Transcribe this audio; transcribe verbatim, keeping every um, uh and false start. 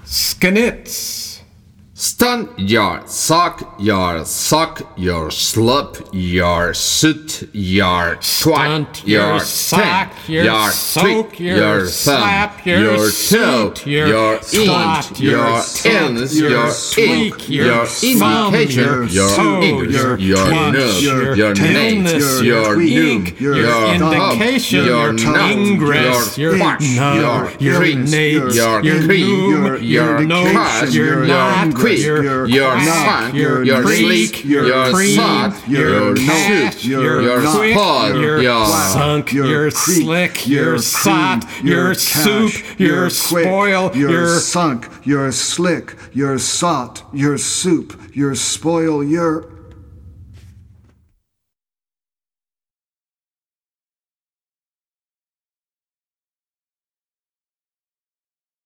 Sknits. Stunt, your sock, your sock, your slip, your suit, your twat, Stunt, your your sock, tank, your your soak, tweak, your your slap, thumb, your your toe, suit, your your twat, int, your your sock, illness, your your tweak, ink, your your thumb, indication, your your toe, English, your your twat, nose, your your name, illness, your your noom, ink, your your thumb, indication, your your nut, ingress, your your quash, nub, your your crease, nate, your your cream, noom, your nose, cash, your your knot, quick, your your quack, swank, your your creak, sleek, your your cream, sock, your your cash, suit, your your quick, spud, your your sunk, your slick, your sot, your soup, your spoil, your your sunk, your slick, your sot, your soup, your spoil, your